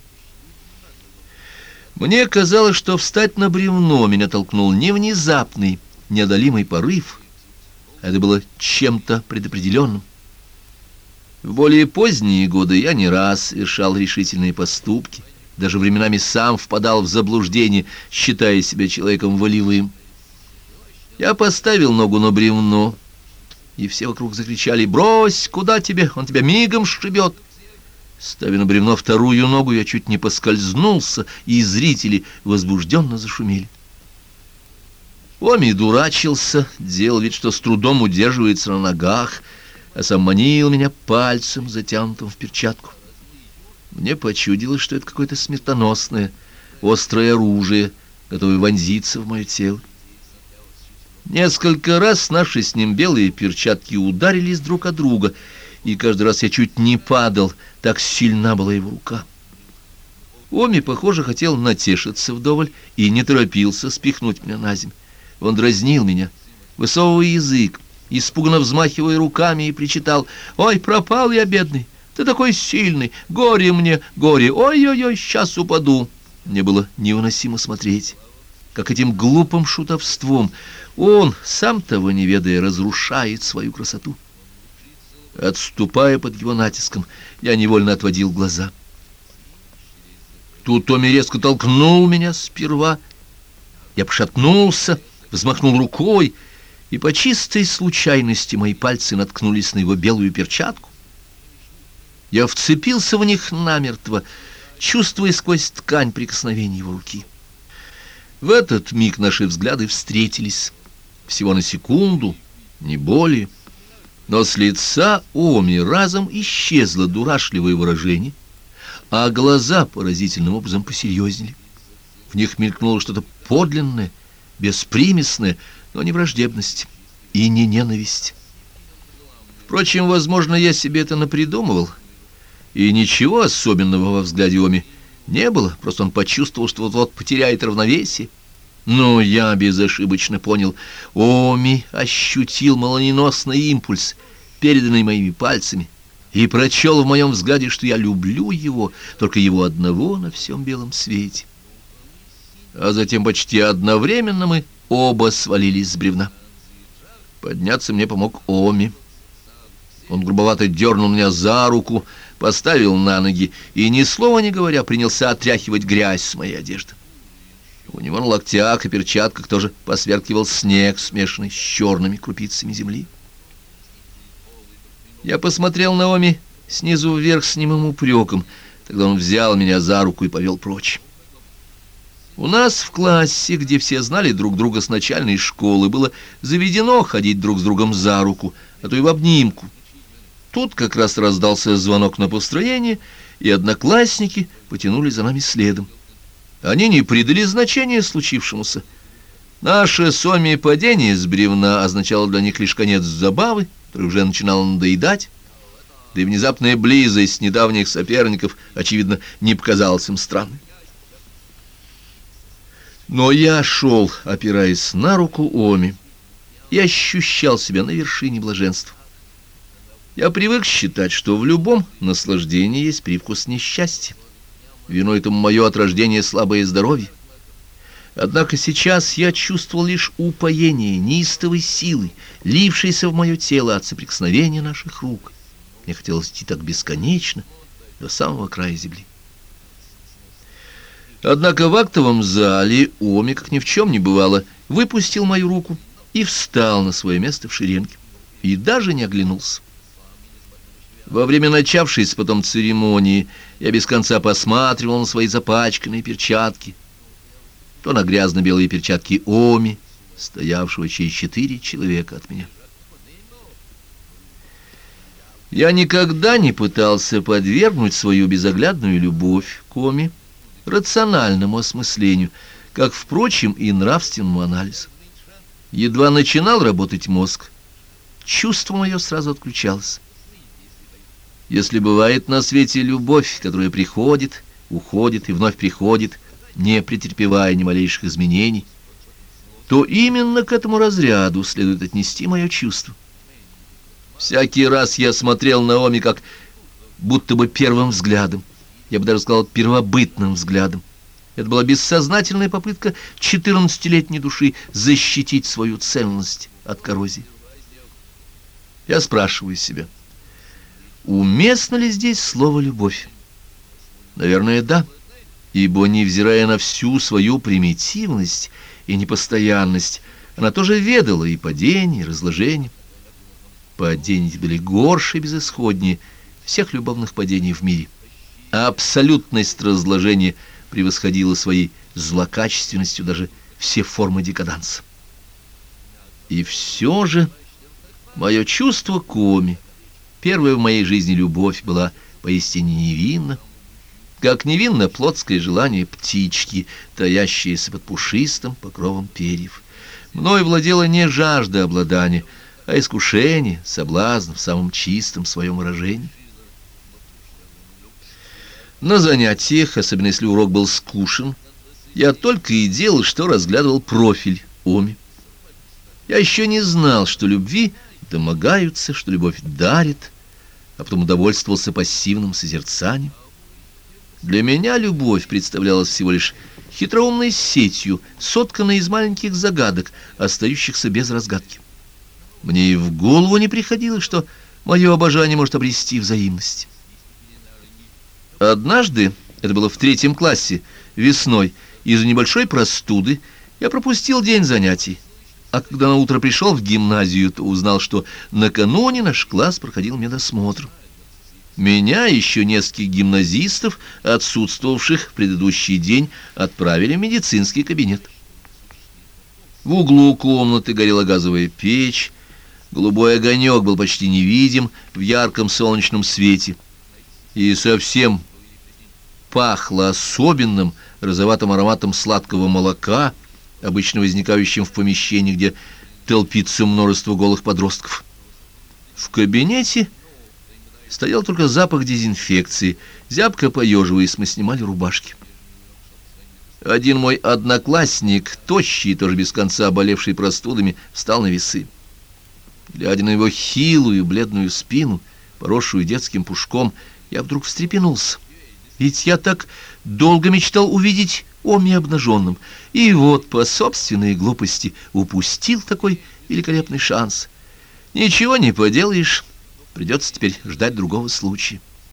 Мне казалось, что встать на бревно меня толкнул не внезапный, неодолимый порыв. Это было чем-то предопределенным. В более поздние годы я не раз совершал решительные поступки, даже временами сам впадал в заблуждение, считая себя человеком волевым. Я поставил ногу на бревно, и все вокруг закричали: «Брось, куда тебе? Он тебя мигом сшибет!» Ставя на бревно вторую ногу, я чуть не поскользнулся, и зрители возбужденно зашумели. Оми дурачился, делал вид, что с трудом удерживается на ногах, а сам манил меня пальцем, затянутым в перчатку. Мне почудилось, что это какое-то смертоносное, острое оружие, готовое вонзиться в мое тело. Несколько раз наши с ним белые перчатки ударились друг от друга, и каждый раз я чуть не падал, так сильна была его рука. Оми, похоже, хотел натешиться вдоволь и не торопился спихнуть меня на землю. Он дразнил меня, высовывая язык, испуганно взмахивая руками, и причитал: «Ой, пропал я, бедный! Ты такой сильный! Горе мне, горе! Ой-ой-ой, сейчас упаду!» Мне было невыносимо смотреть, как этим глупым шутовством он, сам того не ведая, разрушает свою красоту. Отступая под его натиском, я невольно отводил глаза. Тут Томми резко толкнул меня сперва. Я пошатнулся, взмахнул рукой, и по чистой случайности мои пальцы наткнулись на его белую перчатку. Я вцепился в них намертво, чувствуя сквозь ткань прикосновения его руки. В этот миг наши взгляды встретились. Всего на секунду, не более. Но с лица Оми разом исчезло дурашливое выражение, а глаза поразительным образом посерьезнели. В них мелькнуло что-то подлинное, беспримесное, но не враждебность и не ненависть. Впрочем, возможно, я себе это напридумывал, и ничего особенного во взгляде Оми не было, просто он почувствовал, что вот-вот потеряет равновесие. Но я безошибочно понял: Оми ощутил молниеносный импульс, переданный моими пальцами, и прочел в моем взгляде, что я люблю его, только его одного на всем белом свете. А затем почти одновременно мы оба свалились с бревна. Подняться мне помог Оми. Он грубовато дернул меня за руку, поставил на ноги и, ни слова не говоря, принялся отряхивать грязь с моей одежды. У него на локтях и перчатках тоже посверкивал снег, смешанный с черными крупицами земли. Я посмотрел на Оми снизу вверх с немым упреком. Тогда он взял меня за руку и повел прочь. У нас в классе, где все знали друг друга с начальной школы, было заведено ходить друг с другом за руку, а то и в обнимку. Тут как раз раздался звонок на построение, и одноклассники потянули за нами следом. Они не придали значения случившемуся. Наше с Оми падение с бревна означало для них лишь конец забавы, которая уже начинала надоедать, да и внезапная близость недавних соперников, очевидно, не показалась им странной. Но я шел, опираясь на руку Оми, и ощущал себя на вершине блаженства. Я привык считать, что в любом наслаждении есть привкус несчастья. Виной этому мое от рождения слабое здоровье. Однако сейчас я чувствовал лишь упоение неистовой силы, лившейся в мое тело от соприкосновения наших рук. Мне хотелось идти так бесконечно, до самого края земли. Однако в актовом зале Оми, как ни в чем не бывало, выпустил мою руку и встал на свое место в шеренге, и даже не оглянулся. Во время начавшейся потом церемонии я без конца посматривал на свои запачканные перчатки, то на грязно-белые перчатки Оми, стоявшего через 4 человека от меня. Я никогда не пытался подвергнуть свою безоглядную любовь к Оми рациональному осмыслению, как, впрочем, и нравственному анализу. Едва начинал работать мозг, чувство мое сразу отключалось. Если бывает на свете любовь, которая приходит, уходит и вновь приходит, не претерпевая ни малейших изменений, то именно к этому разряду следует отнести мое чувство. Всякий раз я смотрел на Оми как будто бы первым взглядом, я бы даже сказал первобытным взглядом. Это была бессознательная попытка 14-летней души защитить свою ценность от коррозии. Я спрашиваю себя, уместно ли здесь слово «любовь»? Наверное, да, ибо, невзирая на всю свою примитивность и непостоянность, она тоже ведала и падение, и разложение. Падения были горше и безысходнее всех любовных падений в мире, а абсолютность разложения превосходила своей злокачественностью даже все формы декаданса. И все же мое чувство к Оми, первая в моей жизни любовь, была поистине невинна, как невинно плотское желание птички, таящееся под пушистым покровом перьев. Мною владела не жажда обладания, а искушение, соблазн в самом чистом своем выражении. На занятиях, особенно если урок был скучен, я только и делал, что разглядывал профиль Оми. Я еще не знал, что любви домогаются, что любовь дарит, а потом удовольствовался пассивным созерцанием. Для меня любовь представлялась всего лишь хитроумной сетью, сотканной из маленьких загадок, остающихся без разгадки. Мне и в голову не приходило, что мое обожание может обрести взаимность. Однажды, это было в 3 классе, весной, из-за небольшой простуды я пропустил день занятий, а когда на утро пришел в гимназию, то узнал, что накануне наш класс проходил медосмотр. Меня и еще нескольких гимназистов, отсутствовавших в предыдущий день, отправили в медицинский кабинет. В углу комнаты горела газовая печь, голубой огонек был почти невидим в ярком солнечном свете, и совсем пахло особенным розоватым ароматом сладкого молока, обычно возникающим в помещении, где толпится множество голых подростков. В кабинете стоял только запах дезинфекции. Зябко поеживаясь, мы снимали рубашки. Один мой одноклассник, тощий, тоже без конца болевший простудами, встал на весы. Глядя на его хилую, бледную спину, поросшую детским пушком, я вдруг встрепенулся. Ведь я так долго мечтал увидеть Оми обнаженным, и вот по собственной глупости упустил такой великолепный шанс. Ничего не поделаешь, придется теперь ждать другого случая.